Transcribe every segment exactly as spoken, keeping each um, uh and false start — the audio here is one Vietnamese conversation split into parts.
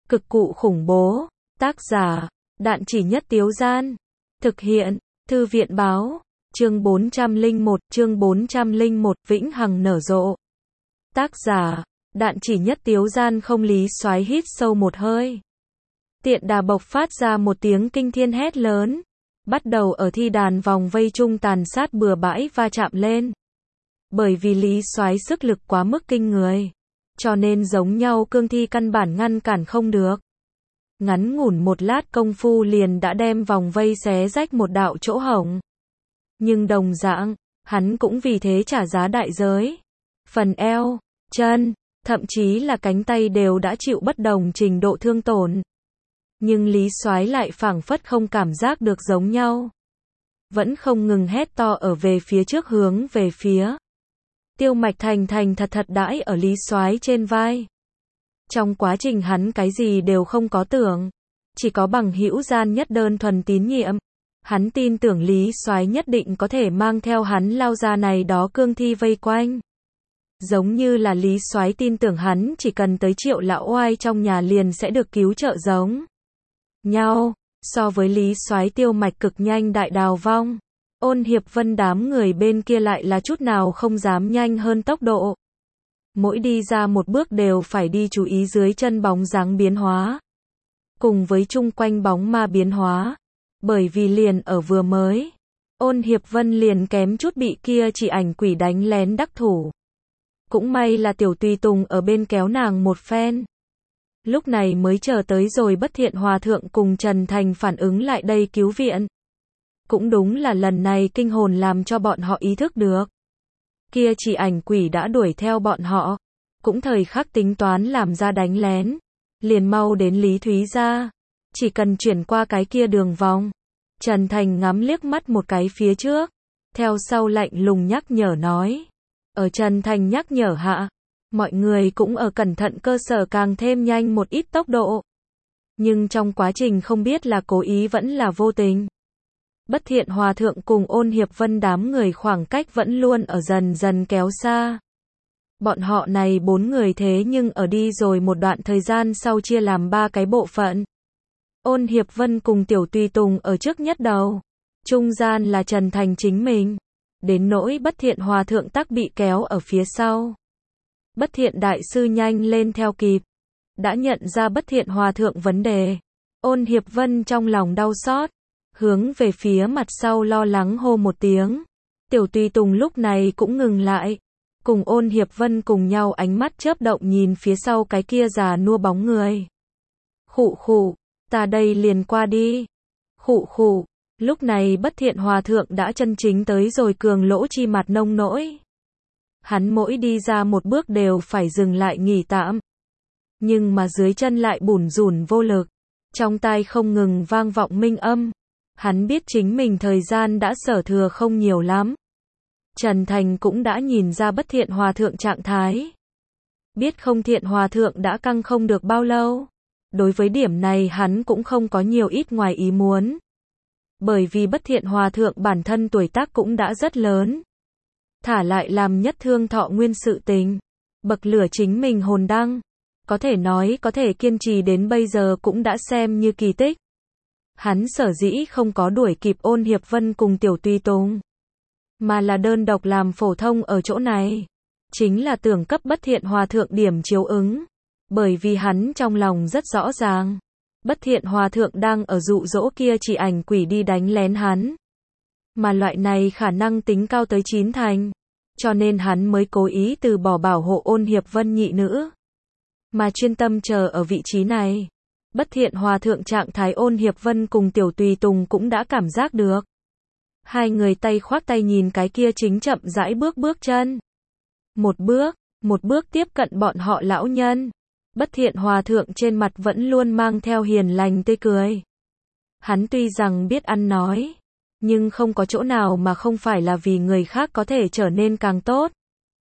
Cực cụ khủng bố. Tác giả, Đạn Chỉ Nhất Tiếu Gian. Thực hiện, Thư viện báo. Chương bốn trăm lẻ một, chương bốn trăm lẻ một, Vĩnh Hằng nở rộ. Tác giả, Đạn Chỉ Nhất Tiếu Gian. Không Lý Soái hít sâu một hơi. Tiện đà bộc phát ra một tiếng kinh thiên hét lớn. Bắt đầu ở thi đàn vòng vây chung tàn sát bừa bãi va chạm lên. Bởi vì Lý Soái sức lực quá mức kinh người, cho nên giống nhau cương thi căn bản ngăn cản không được. Ngắn ngủn một lát công phu liền đã đem vòng vây xé rách một đạo chỗ hổng. Nhưng đồng dạng, hắn cũng vì thế trả giá đại giới. Phần eo, chân, thậm chí là cánh tay đều đã chịu bất đồng trình độ thương tổn. Nhưng Lý Soái lại phảng phất không cảm giác được giống nhau. Vẫn không ngừng hét to ở về phía trước hướng về phía. Tiêu Mạch thành thành thật thật đãi ở Lý Soái trên vai. Trong quá trình hắn cái gì đều không có tưởng, chỉ có bằng hữu gian nhất đơn thuần tín nhiệm. Hắn tin tưởng Lý Soái nhất định có thể mang theo hắn lao ra này đó cương thi vây quanh. Giống như là Lý Soái tin tưởng hắn chỉ cần tới Triệu lão oai trong nhà liền sẽ được cứu trợ giống nhau. So với Lý Soái Tiêu Mạch cực nhanh đại đào vong, Ôn Hiệp Vân đám người bên kia lại là chút nào không dám nhanh hơn tốc độ. Mỗi đi ra một bước đều phải đi chú ý dưới chân bóng dáng biến hóa, cùng với chung quanh bóng ma biến hóa. Bởi vì liền ở vừa mới, Ôn Hiệp Vân liền kém chút bị kia chỉ ảnh quỷ đánh lén đắc thủ. Cũng may là Tiểu Tùy Tùng ở bên kéo nàng một phen. Lúc này mới chờ tới rồi Bất Thiện Hòa Thượng cùng Trần Thành phản ứng lại đây cứu viện. Cũng đúng là lần này kinh hồn làm cho bọn họ ý thức được. Kia chỉ ảnh quỷ đã đuổi theo bọn họ. Cũng thời khắc tính toán làm ra đánh lén. Liền mau đến Lý Thúy gia. Chỉ cần chuyển qua cái kia đường vòng. Trần Thành ngắm liếc mắt một cái phía trước. Theo sau lạnh lùng nhắc nhở nói. Ở Trần Thành nhắc nhở hạ. Mọi người cũng ở cẩn thận cơ sở càng thêm nhanh một ít tốc độ. Nhưng trong quá trình không biết là cố ý vẫn là vô tình. Bất Thiện Hòa Thượng cùng Ôn Hiệp Vân đám người khoảng cách vẫn luôn ở dần dần kéo xa. Bọn họ này bốn người thế nhưng ở đi rồi một đoạn thời gian sau chia làm ba cái bộ phận. Ôn Hiệp Vân cùng Tiểu Tùy Tùng ở trước nhất đầu. Trung gian là Trần Thành chính mình. Đến nỗi Bất Thiện Hòa Thượng tắc bị kéo ở phía sau. Bất Thiện Đại Sư nhanh lên theo kịp. Đã nhận ra Bất Thiện Hòa Thượng vấn đề. Ôn Hiệp Vân trong lòng đau xót. Hướng về phía mặt sau lo lắng hô một tiếng. Tiểu Tùy Tùng lúc này cũng ngừng lại. Cùng Ôn Hiệp Vân cùng nhau ánh mắt chớp động nhìn phía sau cái kia già nua bóng người. Khụ khụ, ta đây liền qua đi. Khụ khụ, lúc này Bất Thiện Hòa Thượng đã chân chính tới rồi cường lỗ chi mặt nông nỗi. Hắn mỗi đi ra một bước đều phải dừng lại nghỉ tạm. Nhưng mà dưới chân lại bủn rủn vô lực. Trong tai không ngừng vang vọng minh âm. Hắn biết chính mình thời gian đã sở thừa không nhiều lắm. Trần Thành cũng đã nhìn ra Bất Thiện Hòa Thượng trạng thái. Biết không Thiện Hòa Thượng đã căng không được bao lâu. Đối với điểm này hắn cũng không có nhiều ít ngoài ý muốn. Bởi vì Bất Thiện Hòa Thượng bản thân tuổi tác cũng đã rất lớn. Thả lại làm nhất thương thọ nguyên sự tình. Bậc lửa chính mình hồn đăng. Có thể nói có thể kiên trì đến bây giờ cũng đã xem như kỳ tích. Hắn sở dĩ không có đuổi kịp Ôn Hiệp Vân cùng Tiểu Tùy Tùng. Mà là đơn độc làm phổ thông ở chỗ này. Chính là tưởng cấp Bất Thiện Hòa Thượng điểm chiếu ứng. Bởi vì hắn trong lòng rất rõ ràng. Bất Thiện Hòa Thượng đang ở dụ dỗ kia chỉ ảnh quỷ đi đánh lén hắn. Mà loại này khả năng tính cao tới chín thành. Cho nên hắn mới cố ý từ bỏ bảo hộ Ôn Hiệp Vân nhị nữ. Mà chuyên tâm chờ ở vị trí này. Bất Thiện Hòa Thượng trạng thái Ôn Hiệp Vân cùng Tiểu Tùy Tùng cũng đã cảm giác được. Hai người tay khoác tay nhìn cái kia chính chậm rãi bước bước chân. Một bước, một bước tiếp cận bọn họ lão nhân. Bất Thiện Hòa Thượng trên mặt vẫn luôn mang theo hiền lành tươi cười. Hắn tuy rằng biết ăn nói, nhưng không có chỗ nào mà không phải là vì người khác có thể trở nên càng tốt.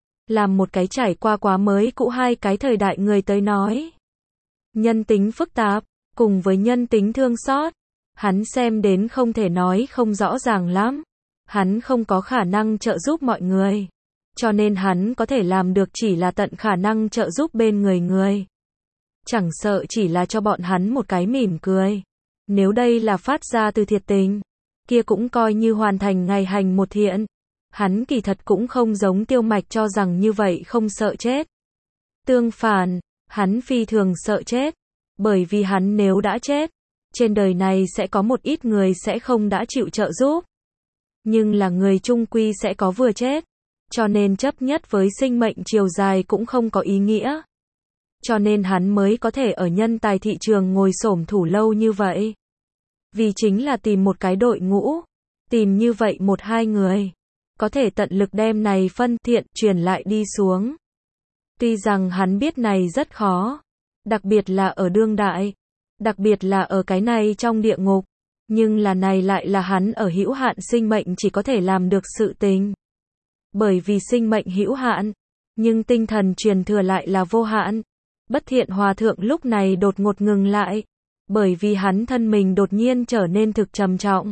Làm một cái trải qua quá mới cũ hai cái thời đại người tới nói. Nhân tính phức tạp, cùng với nhân tính thương xót. Hắn xem đến không thể nói không rõ ràng lắm. Hắn không có khả năng trợ giúp mọi người. Cho nên hắn có thể làm được chỉ là tận khả năng trợ giúp bên người người. Chẳng sợ chỉ là cho bọn hắn một cái mỉm cười. Nếu đây là phát ra từ thiệt tình, kia cũng coi như hoàn thành ngày hành một thiện. Hắn kỳ thật cũng không giống Tiêu Mạch cho rằng như vậy không sợ chết. Tương phản, hắn phi thường sợ chết. Bởi vì hắn nếu đã chết, trên đời này sẽ có một ít người sẽ không đã chịu trợ giúp. Nhưng là người chung quy sẽ có vừa chết. Cho nên chấp nhất với sinh mệnh chiều dài cũng không có ý nghĩa. Cho nên hắn mới có thể ở nhân tài thị trường ngồi xổm thủ lâu như vậy. Vì chính là tìm một cái đội ngũ, tìm như vậy một hai người, có thể tận lực đem này phân thiện truyền lại đi xuống. Tuy rằng hắn biết này rất khó, đặc biệt là ở đương đại, đặc biệt là ở cái này trong địa ngục, nhưng là này lại là hắn ở hữu hạn sinh mệnh chỉ có thể làm được sự tình. Bởi vì sinh mệnh hữu hạn, nhưng tinh thần truyền thừa lại là vô hạn. Bất Thiện Hòa Thượng lúc này đột ngột ngừng lại, bởi vì hắn thân mình đột nhiên trở nên thực trầm trọng.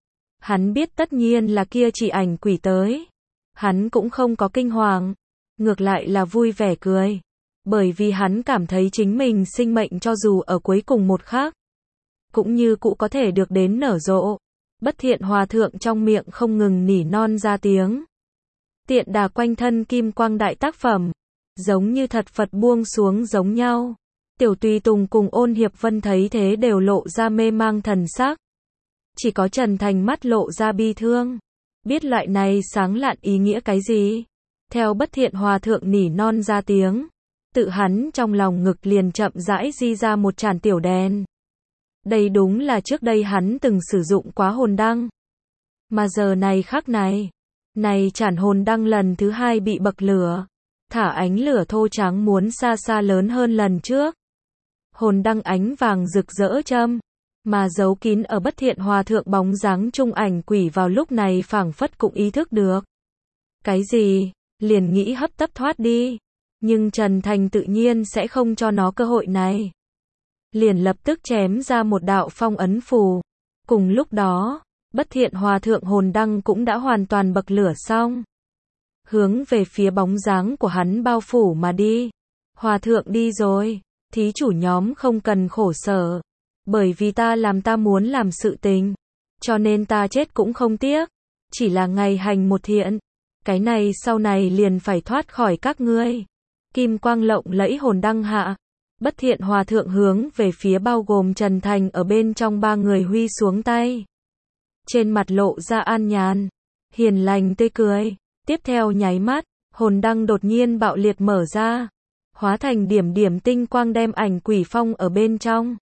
Hắn biết tất nhiên là kia chỉ ảnh quỷ tới. Hắn cũng không có kinh hoàng, ngược lại là vui vẻ cười. Bởi vì hắn cảm thấy chính mình sinh mệnh cho dù ở cuối cùng một khắc, cũng như cũ có thể được đến nở rộ. Bất Thiện Hòa Thượng trong miệng không ngừng nỉ non ra tiếng. Tiện đà quanh thân kim quang đại tác phẩm, giống như thật Phật buông xuống giống nhau. Tiểu Tùy Tùng cùng Ôn Hiệp Vân thấy thế đều lộ ra mê mang thần sắc. Chỉ có Trần Thành mắt lộ ra bi thương. Biết loại này sáng lạn ý nghĩa cái gì? Theo Bất Thiện Hòa Thượng nỉ non ra tiếng, tự hắn trong lòng ngực liền chậm rãi di ra một chản tiểu đèn. Đây đúng là trước đây hắn từng sử dụng quá hồn đăng. Mà giờ này khắc này, này chản hồn đăng lần thứ hai bị bậc lửa, thả ánh lửa thô trắng muốn xa xa lớn hơn lần trước. Hồn đăng ánh vàng rực rỡ châm, mà giấu kín ở Bất Thiện Hòa Thượng bóng dáng trung ảnh quỷ vào lúc này phảng phất cũng ý thức được. Cái gì? Liền nghĩ hấp tấp thoát đi. Nhưng Trần Thành tự nhiên sẽ không cho nó cơ hội này. Liền lập tức chém ra một đạo phong ấn phù. Cùng lúc đó, Bất Thiện Hòa Thượng hồn đăng cũng đã hoàn toàn bậc lửa xong. Hướng về phía bóng dáng của hắn bao phủ mà đi. Hòa Thượng đi rồi, thí chủ nhóm không cần khổ sở. Bởi vì ta làm ta muốn làm sự tình. Cho nên ta chết cũng không tiếc. Chỉ là ngày hành một thiện. Cái này sau này liền phải thoát khỏi các ngươi. Kim quang lộng lẫy hồn đăng hạ. Bất Thiện Hòa Thượng hướng về phía bao gồm Trần Thành ở bên trong ba người huy xuống tay. Trên mặt lộ ra an nhàn, hiền lành tươi cười. Tiếp theo nháy mắt, hồn đăng đột nhiên bạo liệt mở ra. Hóa thành điểm điểm tinh quang đem ảnh quỷ phong ở bên trong.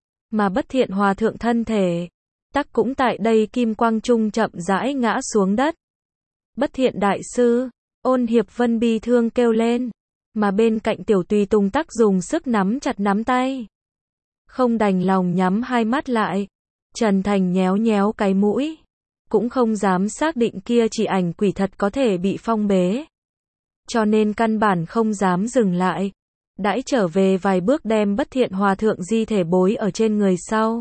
Mà Bất Thiện Hòa Thượng thân thể, tắc cũng tại đây kim quang trung chậm rãi ngã xuống đất. Bất Thiện Đại Sư, Ôn Hiệp Vân bi thương kêu lên. Mà bên cạnh Tiểu Tùy Tùng tắc dùng sức nắm chặt nắm tay. Không đành lòng nhắm hai mắt lại. Trần Thành nhéo nhéo cái mũi. Cũng không dám xác định kia chỉ ảnh quỷ thật có thể bị phong bế. Cho nên căn bản không dám dừng lại. Đãi trở về vài bước đem Bất Thiện Hòa Thượng di thể bối ở trên người sau.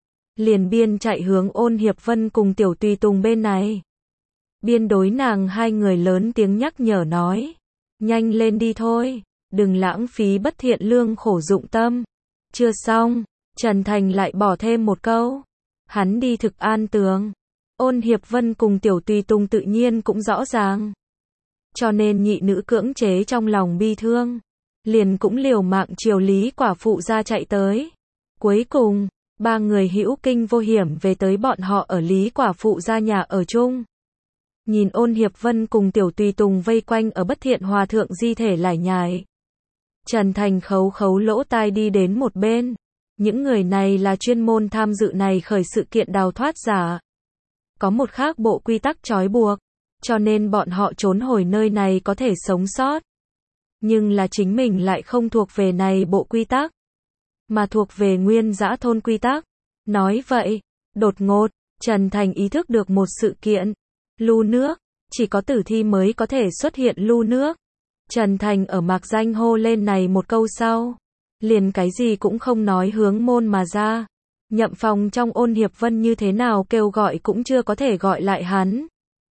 Liền biên chạy hướng Ôn Hiệp Vân cùng Tiểu Tùy Tùng bên này. Biên đối nàng hai người lớn tiếng nhắc nhở nói. Nhanh lên đi thôi, đừng lãng phí bất thiện lương khổ dụng tâm. Chưa xong, Trần Thành lại bỏ thêm một câu. Hắn đi thực an tường. Ôn Hiệp Vân cùng Tiểu Tùy Tùng tự nhiên cũng rõ ràng. Cho nên nhị nữ cưỡng chế trong lòng bi thương. Liền cũng liều mạng chiều Lý quả phụ ra chạy tới. Cuối cùng, ba người hữu kinh vô hiểm về tới bọn họ ở Lý quả phụ ra nhà ở chung. Nhìn Ôn Hiệp Vân cùng Tiểu Tùy Tùng vây quanh ở Bất Thiện Hòa Thượng di thể lải nhải. Trần Thành khấu khấu lỗ tai đi đến một bên. Những người này là chuyên môn tham dự này khởi sự kiện đào thoát giả. Có một khác bộ quy tắc trói buộc. Cho nên bọn họ trốn hồi nơi này có thể sống sót. Nhưng là chính mình lại không thuộc về này bộ quy tắc. Mà thuộc về nguyên dã thôn quy tắc. Nói vậy, đột ngột, Trần Thành ý thức được một sự kiện. Lu nước, chỉ có tử thi mới có thể xuất hiện lu nước. Trần Thành ở mạc danh hô lên này một câu sau. Liền cái gì cũng không nói hướng môn mà ra. Nhậm Phòng trong Ôn Hiệp Vân như thế nào kêu gọi cũng chưa có thể gọi lại hắn.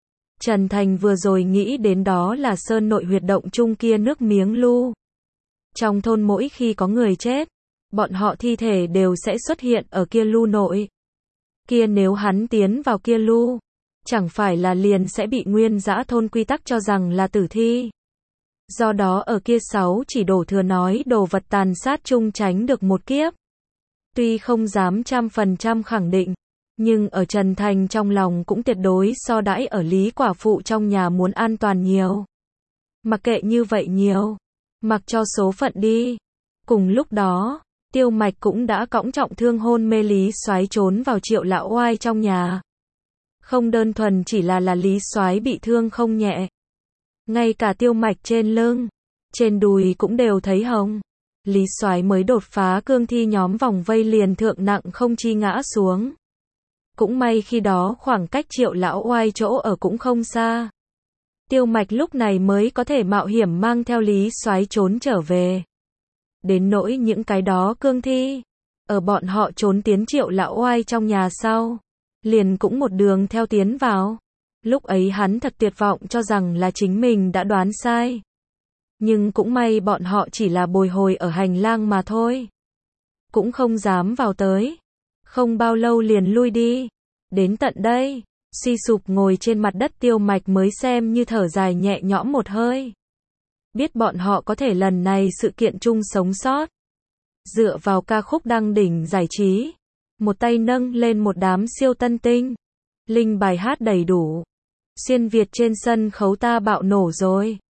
Trần Thành vừa rồi nghĩ đến đó là sơn nội huyệt động chung kia nước miếng lu. Trong thôn mỗi khi có người chết, bọn họ thi thể đều sẽ xuất hiện ở kia lu nội. Kia nếu hắn tiến vào kia lu, chẳng phải là liền sẽ bị nguyên dã thôn quy tắc cho rằng là tử thi. Do đó ở kia sáu chỉ đổ thừa nói đồ vật tàn sát chung tránh được một kiếp. Tuy không dám trăm phần trăm khẳng định, nhưng ở Trần Thành trong lòng cũng tuyệt đối so đãi ở Lý quả phụ trong nhà muốn an toàn nhiều. Mặc kệ như vậy nhiều, mặc cho số phận đi. Cùng lúc đó, Tiêu Mạch cũng đã cõng trọng thương hôn mê Lý Soái trốn vào Triệu lão oai trong nhà. Không đơn thuần chỉ là là Lý Soái bị thương không nhẹ, ngay cả Tiêu Mạch trên lưng, trên đùi cũng đều thấy hồng. Lý Soái mới đột phá cương thi nhóm vòng vây liền thượng nặng không chi ngã xuống. Cũng may khi đó khoảng cách Triệu lão oai chỗ ở cũng không xa. Tiêu Mạch lúc này mới có thể mạo hiểm mang theo Lý Soái trốn trở về. Đến nỗi những cái đó cương thi, ở bọn họ trốn tiến Triệu lão oai trong nhà sau, liền cũng một đường theo tiến vào. Lúc ấy hắn thật tuyệt vọng cho rằng là chính mình đã đoán sai. Nhưng cũng may bọn họ chỉ là bồi hồi ở hành lang mà thôi. Cũng không dám vào tới. Không bao lâu liền lui đi. Đến tận đây, suy sụp ngồi trên mặt đất Tiêu Mạch mới xem như thở dài nhẹ nhõm một hơi. Biết bọn họ có thể lần này sự kiện chung sống sót. Dựa vào ca khúc đăng đỉnh giải trí. Một tay nâng lên một đám siêu tân tinh. Linh bài hát đầy đủ. Xuyên Việt trên sân khấu ta bạo nổ rồi.